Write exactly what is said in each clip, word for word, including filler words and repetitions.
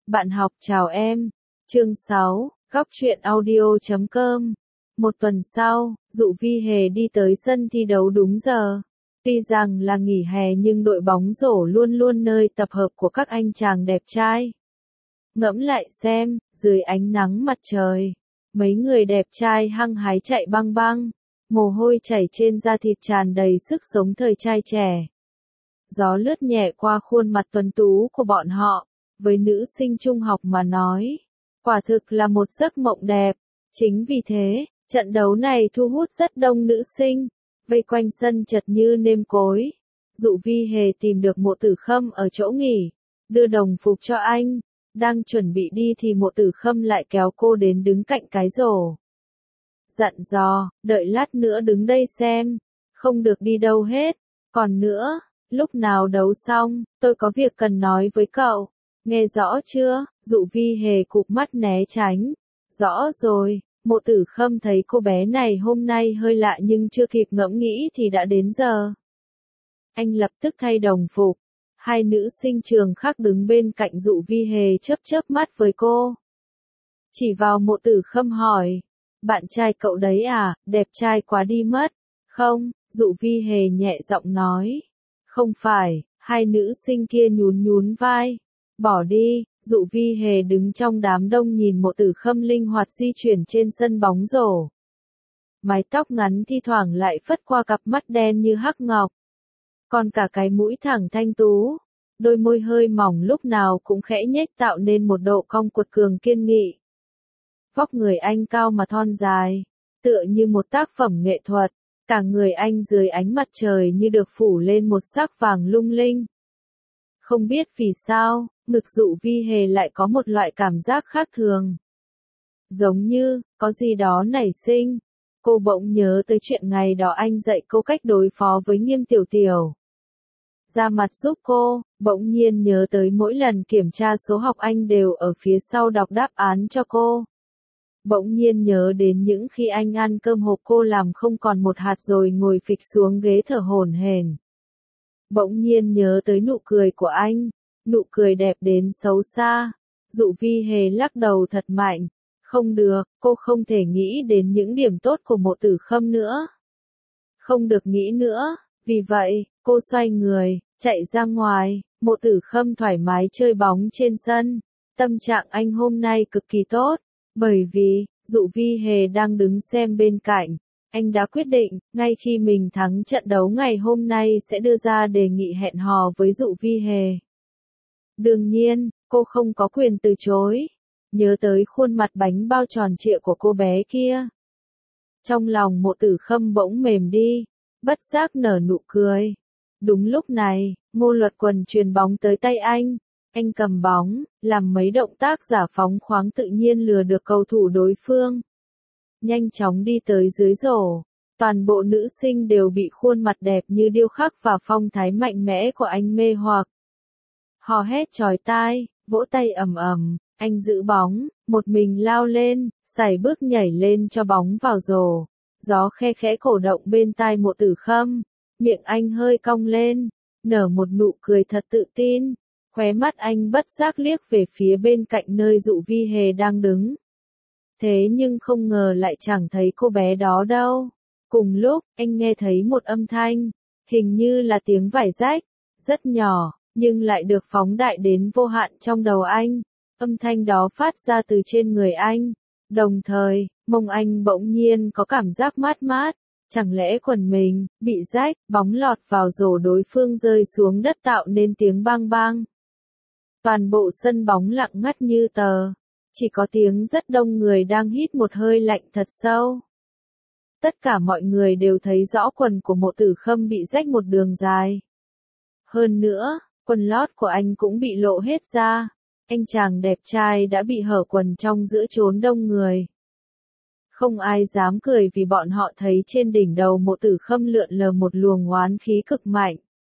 Bạn học chào em. Chương sáu, góc truyện audio chấm com. Một tuần sau, Dụ Vi Hề đi tới sân thi đấu đúng giờ. Tuy rằng là nghỉ hè nhưng đội bóng rổ luôn luôn nơi tập hợp của các anh chàng đẹp trai. Ngẫm lại xem, dưới ánh nắng mặt trời, mấy người đẹp trai hăng hái chạy băng băng, mồ hôi chảy trên da thịt tràn đầy sức sống thời trai trẻ. Gió lướt nhẹ qua khuôn mặt tuấn tú của bọn họ, với nữ sinh trung học mà nói, quả thực là một giấc mộng đẹp. Chính vì thế, trận đấu này thu hút rất đông nữ sinh, vây quanh sân chật như nêm cối. Dụ Vi Hề tìm được Mộ Tử Khâm ở chỗ nghỉ, đưa đồng phục cho anh, đang chuẩn bị đi thì Mộ Tử Khâm lại kéo cô đến đứng cạnh cái rổ. Dặn dò, đợi lát nữa đứng đây xem, không được đi đâu hết, còn nữa, lúc nào đấu xong, tôi có việc cần nói với cậu, nghe rõ chưa? Dụ Vi Hề cụp mắt né tránh. Rõ rồi. Mộ Tử Khâm thấy cô bé này hôm nay hơi lạ nhưng chưa kịp ngẫm nghĩ thì đã đến giờ. Anh lập tức thay đồng phục. Hai nữ sinh trường khác đứng bên cạnh Dụ Vi Hề chớp chớp mắt với cô. Chỉ vào Mộ Tử Khâm hỏi, bạn trai cậu đấy à, đẹp trai quá đi mất. Không, Dụ Vi Hề nhẹ giọng nói. Không phải, hai nữ sinh kia nhún nhún vai. Bỏ đi. Dụ Vi Hề đứng trong đám đông nhìn Mộ Tử Khâm linh hoạt di chuyển trên sân bóng rổ. Mái tóc ngắn thi thoảng lại phất qua cặp mắt đen như hắc ngọc. Còn cả cái mũi thẳng thanh tú, đôi môi hơi mỏng lúc nào cũng khẽ nhếch tạo nên một độ cong cuột cường kiên nghị. Vóc người anh cao mà thon dài, tựa như một tác phẩm nghệ thuật, cả người anh dưới ánh mặt trời như được phủ lên một sắc vàng lung linh. Không biết vì sao, ngực Dụ Vi Hề lại có một loại cảm giác khác thường. Giống như, có gì đó nảy sinh. Cô bỗng nhớ tới chuyện ngày đó anh dạy cô cách đối phó với Nghiêm Tiểu Tiểu. Ra mặt giúp cô, bỗng nhiên nhớ tới mỗi lần kiểm tra số học anh đều ở phía sau đọc đáp án cho cô. Bỗng nhiên nhớ đến những khi anh ăn cơm hộp cô làm không còn một hạt rồi ngồi phịch xuống ghế thở hổn hển. Bỗng nhiên nhớ tới nụ cười của anh, nụ cười đẹp đến xấu xa. Dụ Vi Hề lắc đầu thật mạnh. Không được, cô không thể nghĩ đến những điểm tốt của Mộ Tử Khâm nữa. Không được nghĩ nữa, vì vậy, cô xoay người, chạy ra ngoài. Mộ Tử Khâm thoải mái chơi bóng trên sân. Tâm trạng anh hôm nay cực kỳ tốt, bởi vì, Dụ Vi Hề đang đứng xem bên cạnh. Anh đã quyết định, ngay khi mình thắng trận đấu ngày hôm nay sẽ đưa ra đề nghị hẹn hò với Dụ Vi Hề. Đương nhiên, cô không có quyền từ chối. Nhớ tới khuôn mặt bánh bao tròn trịa của cô bé kia. Trong lòng Mộ Tử Khâm bỗng mềm đi, bất giác nở nụ cười. Đúng lúc này, Ngô Luật Quần chuyền bóng tới tay anh. Anh cầm bóng, làm mấy động tác giả phóng khoáng tự nhiên lừa được cầu thủ đối phương. Nhanh chóng đi tới dưới rổ. Toàn bộ nữ sinh đều bị khuôn mặt đẹp như điêu khắc và phong thái mạnh mẽ của anh mê hoặc. Hò hét chói tai, vỗ tay ầm ầm, anh giữ bóng, một mình lao lên, sải bước nhảy lên cho bóng vào rổ. Gió khe khẽ cổ động bên tai Mộ Tử Khâm, miệng anh hơi cong lên, nở một nụ cười thật tự tin, khóe mắt anh bất giác liếc về phía bên cạnh nơi Dụ Vi Hề đang đứng. Thế nhưng không ngờ lại chẳng thấy cô bé đó đâu. Cùng lúc, anh nghe thấy một âm thanh, hình như là tiếng vải rách, rất nhỏ, nhưng lại được phóng đại đến vô hạn trong đầu anh. Âm thanh đó phát ra từ trên người anh. Đồng thời, mông anh bỗng nhiên có cảm giác mát mát. Chẳng lẽ quần mình bị rách, bóng lọt vào rổ đối phương rơi xuống đất tạo nên tiếng bang bang. Toàn bộ sân bóng lặng ngắt như tờ. Chỉ có tiếng rất đông người đang hít một hơi lạnh thật sâu. Tất cả mọi người đều thấy rõ quần của Mộ Tử Khâm bị rách một đường dài. Hơn nữa, quần lót của anh cũng bị lộ hết ra. Anh chàng đẹp trai đã bị hở quần trong giữa chốn đông người. Không ai dám cười vì bọn họ thấy trên đỉnh đầu Mộ Tử Khâm lượn lờ một luồng oán khí cực mạnh.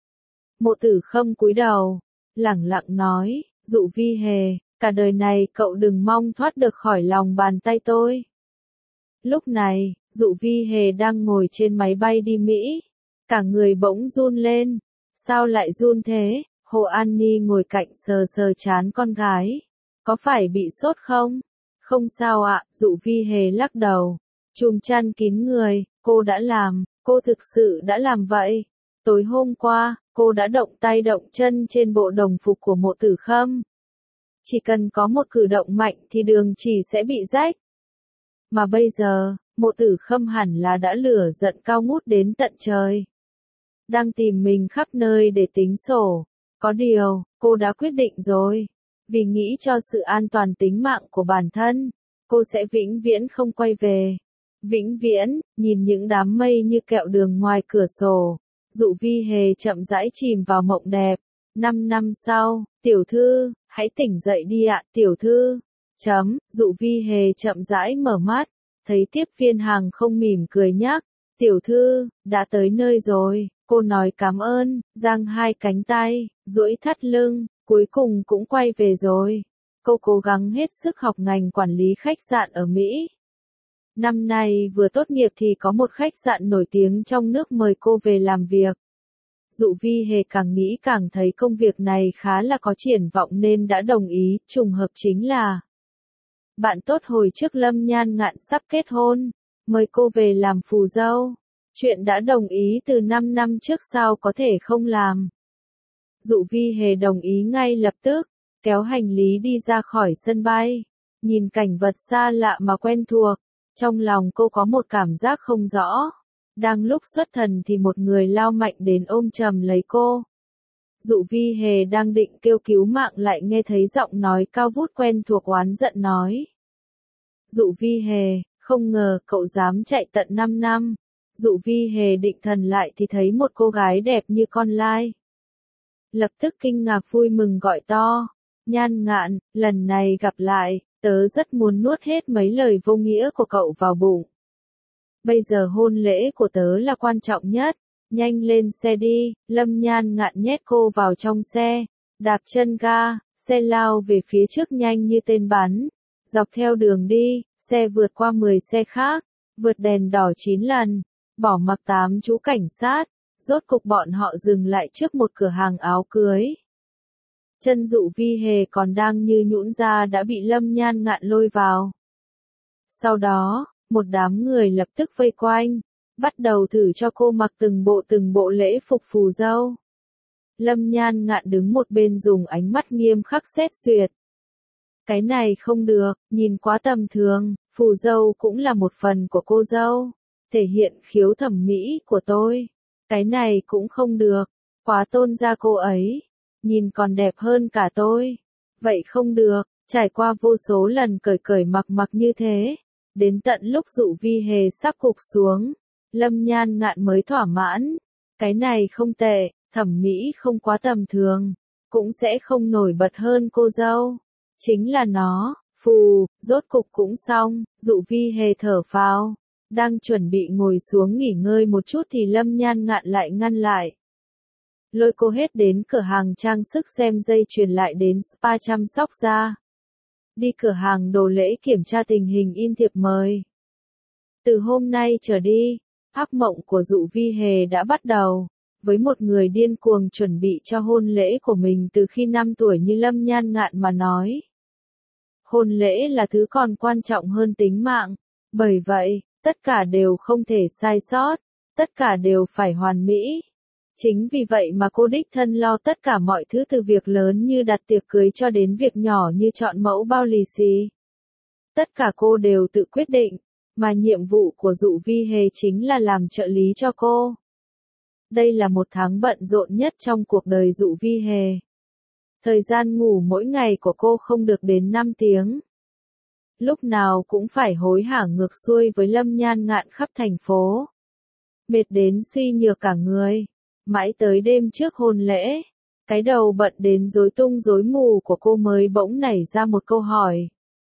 Mộ Tử Khâm cúi đầu, lẳng lặng nói, Dụ Vi Hề, cả đời này cậu đừng mong thoát được khỏi lòng bàn tay tôi. Lúc này, Dụ Vi Hề đang ngồi trên máy bay đi Mỹ. Cả người bỗng run lên. Sao lại run thế? Hồ An Ni ngồi cạnh sờ sờ trán con gái. Có phải bị sốt không? Không sao ạ, Dụ Vi Hề lắc đầu. Chùm chăn kín người, cô đã làm, cô thực sự đã làm vậy. Tối hôm qua, cô đã động tay động chân trên bộ đồng phục của Mộ Tử Khâm. Chỉ cần có một cử động mạnh thì đường chỉ sẽ bị rách. Mà bây giờ, Mộ Tử Khâm hẳn là đã lửa giận cao ngút đến tận trời. Đang tìm mình khắp nơi để tính sổ. Có điều, cô đã quyết định rồi. Vì nghĩ cho sự an toàn tính mạng của bản thân, cô sẽ vĩnh viễn không quay về. Vĩnh viễn, nhìn những đám mây như kẹo đường ngoài cửa sổ. Dụ Vi Hề chậm rãi chìm vào mộng đẹp. Năm năm sau, tiểu thư, hãy tỉnh dậy đi ạ, tiểu thư. Chấm, Dụ Vi Hề chậm rãi mở mắt, thấy tiếp viên hàng không mỉm cười nhắc. Tiểu thư, đã tới nơi rồi, cô nói cảm ơn, giang hai cánh tay, duỗi thắt lưng, cuối cùng cũng quay về rồi. Cô cố gắng hết sức học ngành quản lý khách sạn ở Mỹ. Năm nay vừa tốt nghiệp thì có một khách sạn nổi tiếng trong nước mời cô về làm việc. Dụ Vi Hề càng nghĩ càng thấy công việc này khá là có triển vọng nên đã đồng ý, trùng hợp chính là bạn tốt hồi trước Lâm Nhan Ngạn sắp kết hôn, mời cô về làm phù dâu. Chuyện đã đồng ý từ năm năm trước sao có thể không làm. Dụ Vi Hề đồng ý ngay lập tức, kéo hành lý đi ra khỏi sân bay, nhìn cảnh vật xa lạ mà quen thuộc, trong lòng cô có một cảm giác không rõ. Đang lúc xuất thần thì một người lao mạnh đến ôm chầm lấy cô. Dụ Vi Hề đang định kêu cứu mạng lại nghe thấy giọng nói cao vút quen thuộc oán giận nói. Dụ Vi Hề, không ngờ cậu dám chạy tận năm năm. Dụ Vi Hề định thần lại thì thấy một cô gái đẹp như con lai. Lập tức kinh ngạc vui mừng gọi to. Nhan Ngạn, lần này gặp lại, tớ rất muốn nuốt hết mấy lời vô nghĩa của cậu vào bụng. Bây giờ hôn lễ của tớ là quan trọng nhất, nhanh lên xe đi. Lâm Nhan Ngạn nhét cô vào trong xe, đạp chân ga, xe lao về phía trước nhanh như tên bắn. Dọc theo đường đi, xe vượt qua mười xe khác, vượt đèn đỏ chín lần, bỏ mặc tám chú cảnh sát, rốt cục bọn họ dừng lại trước một cửa hàng áo cưới. Chân Dụ Vi Hề còn đang như nhũn ra đã bị Lâm Nhan Ngạn lôi vào. Sau đó, một đám người lập tức vây quanh, bắt đầu thử cho cô mặc từng bộ từng bộ lễ phục phù dâu. Lâm Nhan Ngạn đứng một bên dùng ánh mắt nghiêm khắc xét duyệt. Cái này không được, nhìn quá tầm thường, phù dâu cũng là một phần của cô dâu, thể hiện khiếu thẩm mỹ của tôi. Cái này cũng không được, quá tôn ra cô ấy, nhìn còn đẹp hơn cả tôi. Vậy không được, trải qua vô số lần cởi cởi mặc mặc như thế, đến tận lúc Dụ Vi Hề sắp gục xuống, Lâm Nhan Ngạn mới thỏa mãn. Cái này không tệ, thẩm mỹ không quá tầm thường, cũng sẽ không nổi bật hơn cô dâu. Chính là nó, phù, rốt cục cũng xong. Dụ Vi Hề thở phào, đang chuẩn bị ngồi xuống nghỉ ngơi một chút thì Lâm Nhan Ngạn lại ngăn lại. Lôi cô hết đến cửa hàng trang sức xem dây chuyền lại đến spa chăm sóc da. Đi cửa hàng đồ lễ kiểm tra tình hình in thiệp mời. Từ hôm nay trở đi, ác mộng của Dụ Vi Hề đã bắt đầu. Với một người điên cuồng chuẩn bị cho hôn lễ của mình từ khi năm tuổi như Lâm Nhan Ngạn mà nói. Hôn lễ là thứ còn quan trọng hơn tính mạng. Bởi vậy, tất cả đều không thể sai sót. Tất cả đều phải hoàn mỹ. Chính vì vậy mà cô đích thân lo tất cả mọi thứ từ việc lớn như đặt tiệc cưới cho đến việc nhỏ như chọn mẫu bao lì xì. Tất cả cô đều tự quyết định, mà nhiệm vụ của Dụ Vi Hề chính là làm trợ lý cho cô. Đây là một tháng bận rộn nhất trong cuộc đời Dụ Vi Hề. Thời gian ngủ mỗi ngày của cô không được đến năm tiếng. Lúc nào cũng phải hối hả ngược xuôi với Lâm Nhan Ngạn khắp thành phố. Mệt đến suy nhược cả người. Mãi tới đêm trước hôn lễ, cái đầu bận đến rối tung rối mù của cô mới bỗng nảy ra một câu hỏi.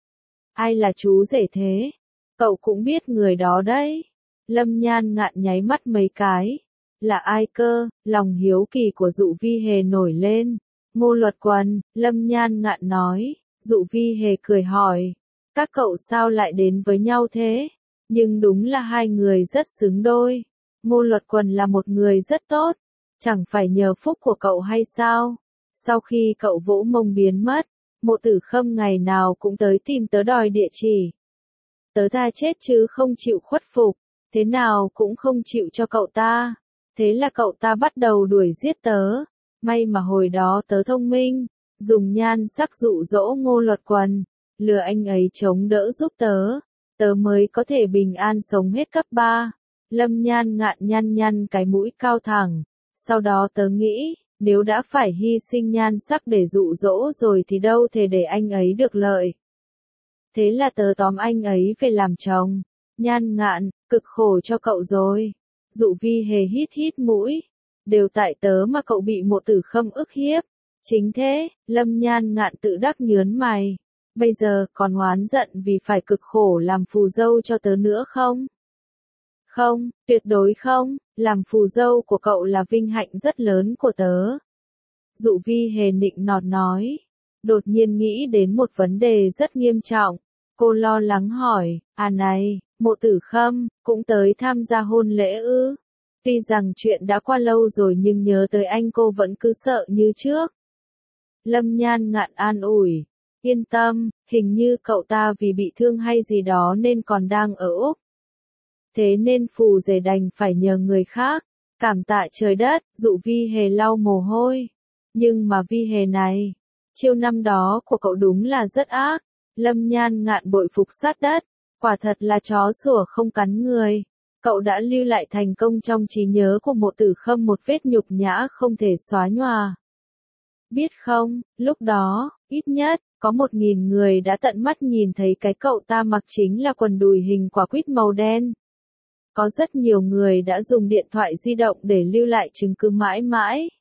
Ai là chú rể thế? Cậu cũng biết người đó đấy. Lâm Nhan Ngạn nháy mắt mấy cái. Là ai cơ? Lòng hiếu kỳ của Dụ Vi Hề nổi lên. Ngô Luật Quần, Lâm Nhan Ngạn nói. Dụ Vi Hề cười hỏi. Các cậu sao lại đến với nhau thế? Nhưng đúng là hai người rất xứng đôi. Ngô Luật Quần là một người rất tốt. Chẳng phải nhờ phúc của cậu hay sao? Sau khi cậu vỗ mông biến mất, Mộ Tử Khâm ngày nào cũng tới tìm tớ đòi địa chỉ. Tớ tha chết chứ không chịu khuất phục, thế nào cũng không chịu cho cậu ta. Thế là cậu ta bắt đầu đuổi giết tớ. May mà hồi đó tớ thông minh, dùng nhan sắc dụ dỗ Ngô Luật Quần, lừa anh ấy chống đỡ giúp tớ. Tớ mới có thể bình an sống hết cấp ba. Lâm Nhan Ngạn nhăn nhăn cái mũi cao thẳng. Sau đó tớ nghĩ, nếu đã phải hy sinh nhan sắc để dụ dỗ rồi thì đâu thể để anh ấy được lợi. Thế là tớ tóm anh ấy về làm chồng. Nhan Ngạn, cực khổ cho cậu rồi. Dụ Vi Hề hít hít mũi. Đều tại tớ mà cậu bị Mộ Tử Khâm ức hiếp. Chính thế, Lâm Nhan Ngạn tự đắc nhớn mày. Bây giờ còn oán giận vì phải cực khổ làm phù dâu cho tớ nữa không? Không, tuyệt đối không, làm phù dâu của cậu là vinh hạnh rất lớn của tớ. Dụ Vi Hề nịnh nọt nói. Đột nhiên nghĩ đến một vấn đề rất nghiêm trọng. Cô lo lắng hỏi, à này, Mộ Tử Khâm, cũng tới tham gia hôn lễ ư? Tuy rằng chuyện đã qua lâu rồi nhưng nhớ tới anh cô vẫn cứ sợ như trước. Lâm Nhan Ngạn an ủi. Yên tâm, hình như cậu ta vì bị thương hay gì đó nên còn đang ở Úc. Thế nên phù rể đành phải nhờ người khác. Cảm tạ trời đất, Dụ Vi Hề lau mồ hôi. Nhưng mà Vi Hề này, chiêu năm đó của cậu đúng là rất ác. Lâm Nhan Ngạn bội phục sát đất. Quả thật là chó sủa không cắn người. Cậu đã lưu lại thành công trong trí nhớ của Mộ Tử Khâm một vết nhục nhã không thể xóa nhòa. Biết không, lúc đó, ít nhất, có một nghìn người đã tận mắt nhìn thấy cái cậu ta mặc chính là quần đùi hình quả quýt màu đen. Có rất nhiều người đã dùng điện thoại di động để lưu lại chứng cứ mãi mãi.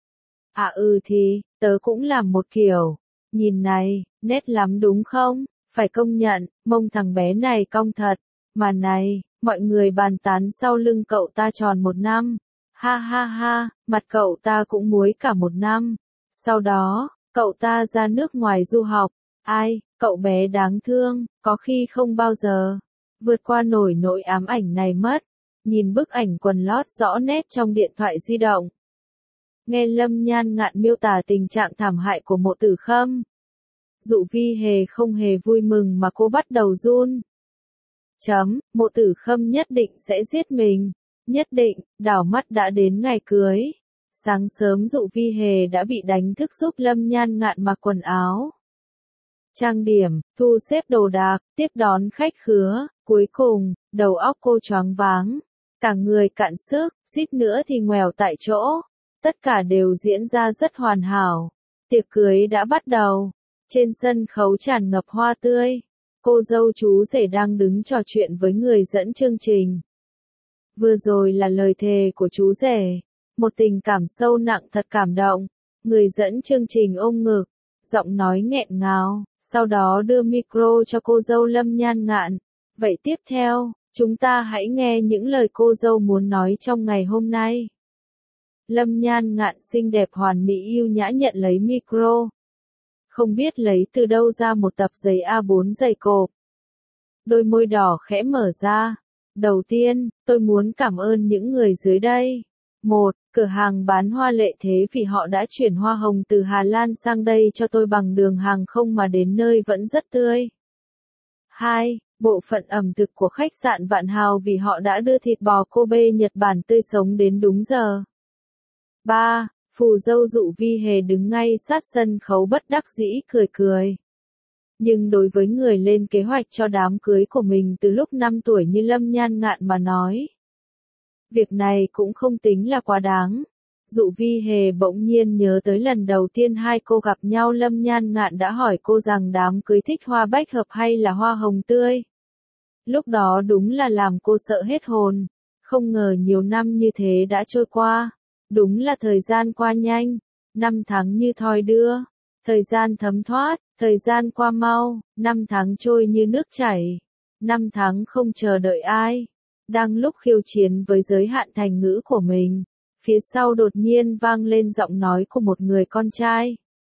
À ừ thì, tớ cũng làm một kiểu. Nhìn này, nét lắm đúng không? Phải công nhận, mông thằng bé này cong thật. Mà này, mọi người bàn tán sau lưng cậu ta tròn một năm. Ha ha ha, mặt cậu ta cũng muối cả một năm. Sau đó, cậu ta ra nước ngoài du học. Ai, cậu bé đáng thương, có khi không bao giờ vượt qua nổi nỗi ám ảnh này mất. Nhìn bức ảnh quần lót rõ nét trong điện thoại di động. Nghe Lâm Nhan Ngạn miêu tả tình trạng thảm hại của Mộ Tử Khâm. Dụ Vi Hề không hề vui mừng mà cô bắt đầu run. Chấm, Mộ Tử Khâm nhất định sẽ giết mình. Nhất định, đảo mắt đã đến ngày cưới. Sáng sớm Dụ Vi Hề đã bị đánh thức giúp Lâm Nhan Ngạn mặc quần áo. Trang điểm, thu xếp đồ đạc, tiếp đón khách khứa, cuối cùng, đầu óc cô choáng váng. Cả người cạn sức, suýt nữa thì ngoèo tại chỗ. Tất cả đều diễn ra rất hoàn hảo. Tiệc cưới đã bắt đầu. Trên sân khấu tràn ngập hoa tươi. Cô dâu chú rể đang đứng trò chuyện với người dẫn chương trình. Vừa rồi là lời thề của chú rể. Một tình cảm sâu nặng thật cảm động. Người dẫn chương trình ôm ngực, giọng nói nghẹn ngào, sau đó đưa micro cho cô dâu Lâm Nhan Ngạn. Vậy tiếp theo, chúng ta hãy nghe những lời cô dâu muốn nói trong ngày hôm nay. Lâm Nhan Ngạn xinh đẹp hoàn mỹ yêu nhã nhận lấy micro. Không biết lấy từ đâu ra một tập giấy A bốn dày cộp. Đôi môi đỏ khẽ mở ra. Đầu tiên, tôi muốn cảm ơn những người dưới đây. Một, cửa hàng bán hoa Lệ Thế vì họ đã chuyển hoa hồng từ Hà Lan sang đây cho tôi bằng đường hàng không mà đến nơi vẫn rất tươi. Hai, bộ phận ẩm thực của khách sạn Vạn Hào vì họ đã đưa thịt bò Kobe Nhật Bản tươi sống đến đúng giờ. Ba, phù dâu Dụ Vi Hề đứng ngay sát sân khấu bất đắc dĩ cười cười. Nhưng đối với người lên kế hoạch cho đám cưới của mình từ lúc năm tuổi như Lâm Nhan Ngạn mà nói, việc này cũng không tính là quá đáng. Dụ Vi Hề bỗng nhiên nhớ tới lần đầu tiên hai cô gặp nhau, Lâm Nhan Ngạn đã hỏi cô rằng đám cưới thích hoa bách hợp hay là hoa hồng tươi. Lúc đó đúng là làm cô sợ hết hồn. Không ngờ nhiều năm như thế đã trôi qua. Đúng là thời gian qua nhanh. Năm tháng như thoi đưa. Thời gian thấm thoát. Thời gian qua mau. Năm tháng trôi như nước chảy. Năm tháng không chờ đợi ai. Đang lúc khiêu chiến với giới hạn thành ngữ của mình, phía sau đột nhiên vang lên giọng nói của một người con trai.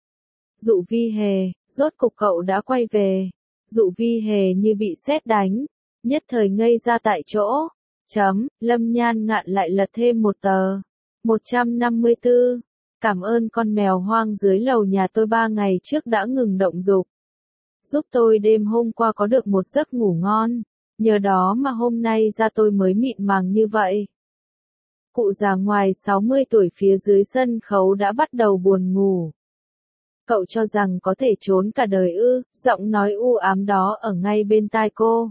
Dụ Vi Hề, rốt cục cậu đã quay về. Dụ Vi Hề như bị sét đánh, nhất thời ngây ra tại chỗ. Chấm, Lâm Nhan Ngạn lại lật thêm một tờ. một trăm năm mươi tư. Cảm ơn con mèo hoang dưới lầu nhà tôi ba ngày trước đã ngừng động dục. Giúp tôi đêm hôm qua có được một giấc ngủ ngon. Nhờ đó mà hôm nay da tôi mới mịn màng như vậy. Cụ già ngoài sáu mươi tuổi phía dưới sân khấu đã bắt đầu buồn ngủ. Cậu cho rằng có thể trốn cả đời ư? Giọng nói u ám đó ở ngay bên tai cô.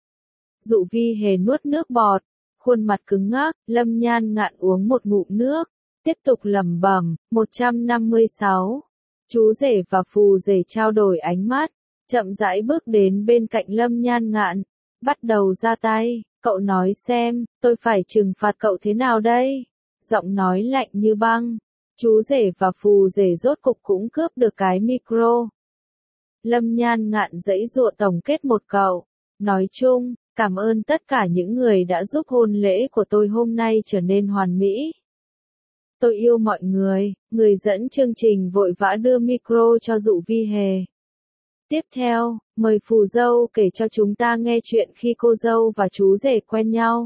Dụ Vi Hề nuốt nước bọt, khuôn mặt cứng ngắc. Lâm Nhan Ngạn uống một ngụm nước, tiếp tục lẩm bẩm. một trăm năm mươi sáu. Chú rể và phù rể trao đổi ánh mắt, chậm rãi bước đến bên cạnh Lâm Nhan Ngạn, bắt đầu ra tay. Cậu nói xem, tôi phải trừng phạt cậu thế nào đây? Giọng nói lạnh như băng. Chú rể và phù rể rốt cục cũng cướp được cái micro. Lâm Nhan Ngạn giãy giụa tổng kết một câu. Nói chung, cảm ơn tất cả những người đã giúp hôn lễ của tôi hôm nay trở nên hoàn mỹ. Tôi yêu mọi người. Người dẫn chương trình vội vã đưa micro cho Dụ Vi Hề. Tiếp theo, mời phù dâu kể cho chúng ta nghe chuyện khi cô dâu và chú rể quen nhau.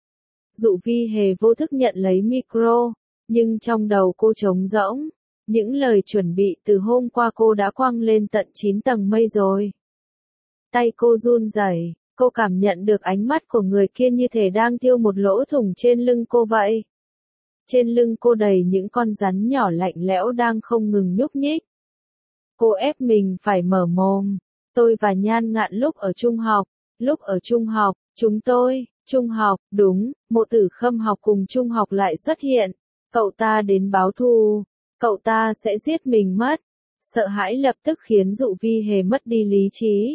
Dụ Vi Hề vô thức nhận lấy micro, nhưng trong đầu cô trống rỗng. Những lời chuẩn bị từ hôm qua cô đã quăng lên tận chín tầng mây rồi. Tay cô run rẩy, cô cảm nhận được ánh mắt của người kia như thể đang thiêu một lỗ thủng trên lưng cô vậy. Trên lưng cô đầy những con rắn nhỏ lạnh lẽo đang không ngừng nhúc nhích. Cô ép mình phải mở mồm. Tôi và Nhan Ngạn lúc ở trung học, lúc ở trung học, chúng tôi, trung học, đúng, Mộ Tử Khâm học cùng trung học lại xuất hiện. Cậu ta đến báo thù, cậu ta sẽ giết mình mất. Sợ hãi lập tức khiến Dụ Vi Hề mất đi lý trí.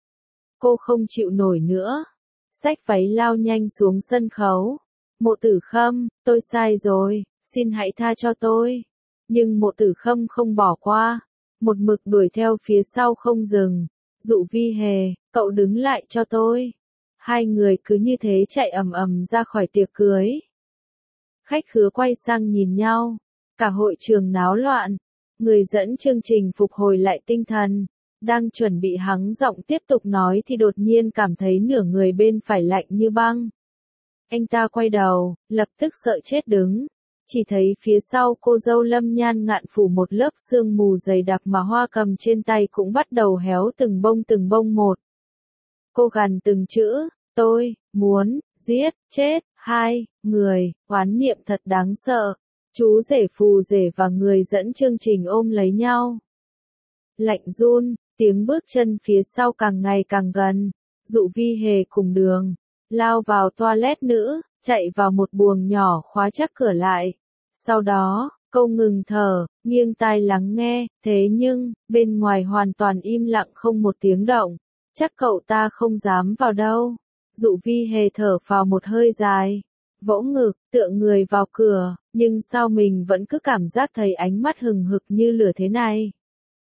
Cô không chịu nổi nữa. Xách váy lao nhanh xuống sân khấu. Mộ Tử Khâm, tôi sai rồi, xin hãy tha cho tôi. Nhưng Mộ Tử Khâm không bỏ qua. Một mực đuổi theo phía sau không dừng. Dụ Vi Hề, cậu đứng lại cho tôi. Hai người cứ như thế chạy ầm ầm ra khỏi tiệc cưới. Khách khứa quay sang nhìn nhau. Cả hội trường náo loạn. Người dẫn chương trình phục hồi lại tinh thần. Đang chuẩn bị hắng giọng tiếp tục nói thì đột nhiên cảm thấy nửa người bên phải lạnh như băng. Anh ta quay đầu, lập tức sợ chết đứng. Chỉ thấy phía sau cô dâu Lâm Nhan Ngạn phủ một lớp sương mù dày đặc mà hoa cầm trên tay cũng bắt đầu héo từng bông từng bông một. Cô gằn từng chữ, tôi, muốn, giết, chết, hai, người, oán niệm thật đáng sợ. Chú rể phù rể và người dẫn chương trình ôm lấy nhau. Lạnh run, tiếng bước chân phía sau càng ngày càng gần. Dụ Vi Hề cùng Đường lao vào toilet nữ, chạy vào một buồng nhỏ khóa chắc cửa lại. Sau đó, cô ngừng thở, nghiêng tai lắng nghe, thế nhưng, bên ngoài hoàn toàn im lặng không một tiếng động. Chắc cậu ta không dám vào đâu. Dụ Vi Hề thở phào một hơi dài, vỗ ngực, tựa người vào cửa, nhưng sao mình vẫn cứ cảm giác thấy ánh mắt hừng hực như lửa thế này.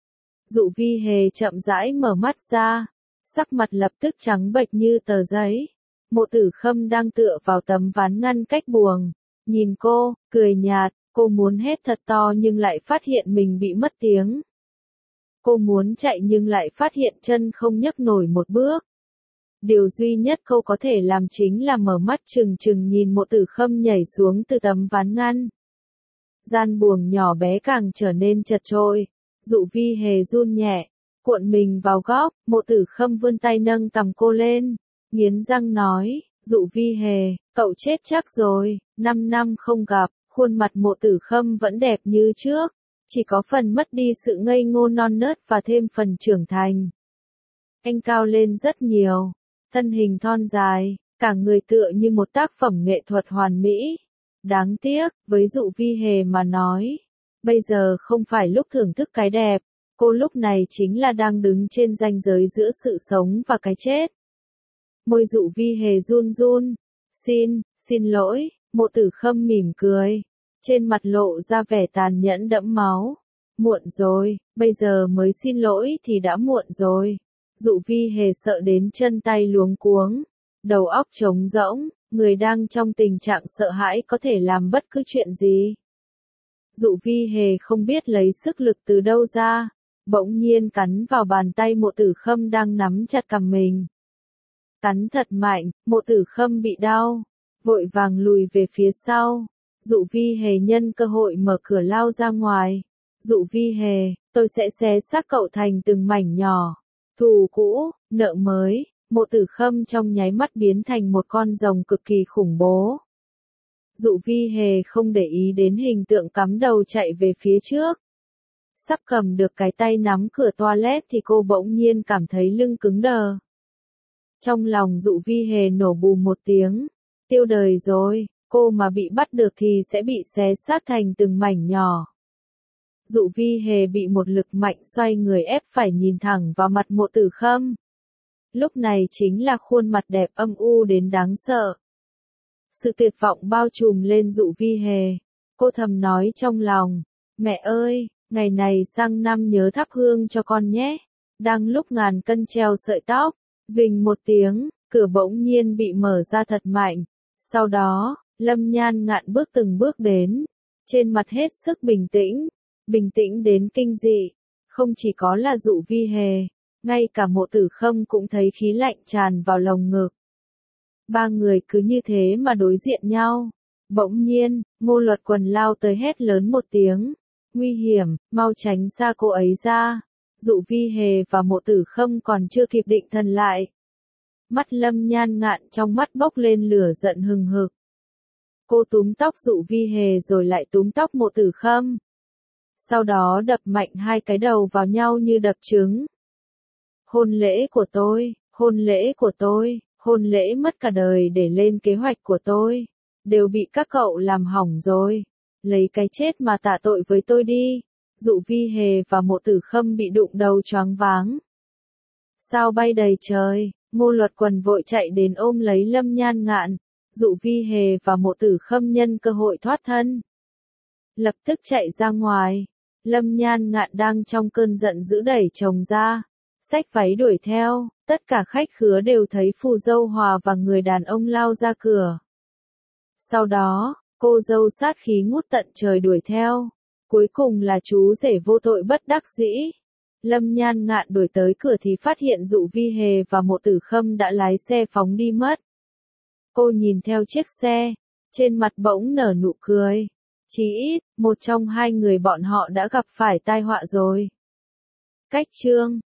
Dụ Vi Hề chậm rãi mở mắt ra, sắc mặt lập tức trắng bệch như tờ giấy. Mộ Tử Khâm đang tựa vào tấm ván ngăn cách buồng, nhìn cô, cười nhạt, cô muốn hét thật to nhưng lại phát hiện mình bị mất tiếng. Cô muốn chạy nhưng lại phát hiện chân không nhấc nổi một bước. Điều duy nhất cô có thể làm chính là mở mắt trừng trừng nhìn Mộ Tử Khâm nhảy xuống từ tấm ván ngăn. Gian buồng nhỏ bé càng trở nên chật chội. Dụ Vi Hề run nhẹ, cuộn mình vào góc. Mộ Tử Khâm vươn tay nâng cằm cô lên, nghiến răng nói, Dụ Vi Hề, cậu chết chắc rồi. Năm năm không gặp, khuôn mặt Mộ Tử Khâm vẫn đẹp như trước, chỉ có phần mất đi sự ngây ngô non nớt và thêm phần trưởng thành. Anh cao lên rất nhiều, thân hình thon dài, cả người tựa như một tác phẩm nghệ thuật hoàn mỹ. Đáng tiếc, với Dụ Vi Hề mà nói, bây giờ không phải lúc thưởng thức cái đẹp, cô lúc này chính là đang đứng trên ranh giới giữa sự sống và cái chết. Môi Dụ Vi Hề run run, xin, xin lỗi. Mộ Tử Khâm mỉm cười, trên mặt lộ ra vẻ tàn nhẫn đẫm máu. Muộn rồi, bây giờ mới xin lỗi thì đã muộn rồi. Dụ Vi Hề sợ đến chân tay luống cuống, đầu óc trống rỗng, người đang trong tình trạng sợ hãi có thể làm bất cứ chuyện gì. Dụ Vi Hề không biết lấy sức lực từ đâu ra, bỗng nhiên cắn vào bàn tay Mộ Tử Khâm đang nắm chặt cằm mình. Cắn thật mạnh, Mộ Tử Khâm bị đau, vội vàng lùi về phía sau. Dụ Vi Hề nhân cơ hội mở cửa lao ra ngoài. Dụ Vi Hề, tôi sẽ xé xác cậu thành từng mảnh nhỏ. Thù cũ, nợ mới, Mộ Tử Khâm trong nháy mắt biến thành một con rồng cực kỳ khủng bố. Dụ Vi Hề không để ý đến hình tượng cắm đầu chạy về phía trước. Sắp cầm được cái tay nắm cửa toilet thì cô bỗng nhiên cảm thấy lưng cứng đờ. Trong lòng Dụ Vi Hề nổ bù một tiếng. Tiêu đời rồi, cô mà bị bắt được thì sẽ bị xé xác thành từng mảnh nhỏ. Dụ Vi Hề bị một lực mạnh xoay người ép phải nhìn thẳng vào mặt Mộ Tử Khâm. Lúc này chính là khuôn mặt đẹp âm u đến đáng sợ. Sự tuyệt vọng bao trùm lên Dụ Vi Hề. Cô thầm nói trong lòng, mẹ ơi, ngày này sang năm nhớ thắp hương cho con nhé. Đang lúc ngàn cân treo sợi tóc, vình một tiếng, cửa bỗng nhiên bị mở ra thật mạnh. Sau đó, Lâm Nhan Ngạn bước từng bước đến, trên mặt hết sức bình tĩnh, bình tĩnh đến kinh dị. Không chỉ có là Dụ Vi Hề, ngay cả Mộ Tử Khâm cũng thấy khí lạnh tràn vào lồng ngực. Ba người cứ như thế mà đối diện nhau. Bỗng nhiên, Ngô Luật Quần lao tới hét lớn một tiếng. Nguy hiểm, mau tránh xa cô ấy ra. Dụ Vi Hề và Mộ Tử Khâm còn chưa kịp định thần lại. Mắt Lâm Nhan Ngạn trong mắt bốc lên lửa giận hừng hực. Cô túm tóc Dụ Vi Hề rồi lại túm tóc Mộ Tử Khâm. Sau đó đập mạnh hai cái đầu vào nhau như đập trứng. Hôn lễ của tôi, hôn lễ của tôi, hôn lễ mất cả đời để lên kế hoạch của tôi, đều bị các cậu làm hỏng rồi. Lấy cái chết mà tạ tội với tôi đi. Dụ Vi Hề và Mộ Tử Khâm bị đụng đầu choáng váng. Sao bay đầy trời, Ngô Luật Quần vội chạy đến ôm lấy Lâm Nhan Ngạn. Dụ Vi Hề và Mộ Tử Khâm nhân cơ hội thoát thân. Lập tức chạy ra ngoài. Lâm Nhan Ngạn đang trong cơn giận dữ đẩy chồng ra. Xách váy đuổi theo, tất cả khách khứa đều thấy phù dâu Hòa và người đàn ông lao ra cửa. Sau đó, cô dâu sát khí ngút tận trời đuổi theo. Cuối cùng là chú rể vô tội bất đắc dĩ. Lâm Nhan Ngạn đuổi tới cửa thì phát hiện Dụ Vi Hề và Mộ Tử Khâm đã lái xe phóng đi mất. Cô nhìn theo chiếc xe, trên mặt bỗng nở nụ cười. Chí ít, một trong hai người bọn họ đã gặp phải tai họa rồi. Cách chương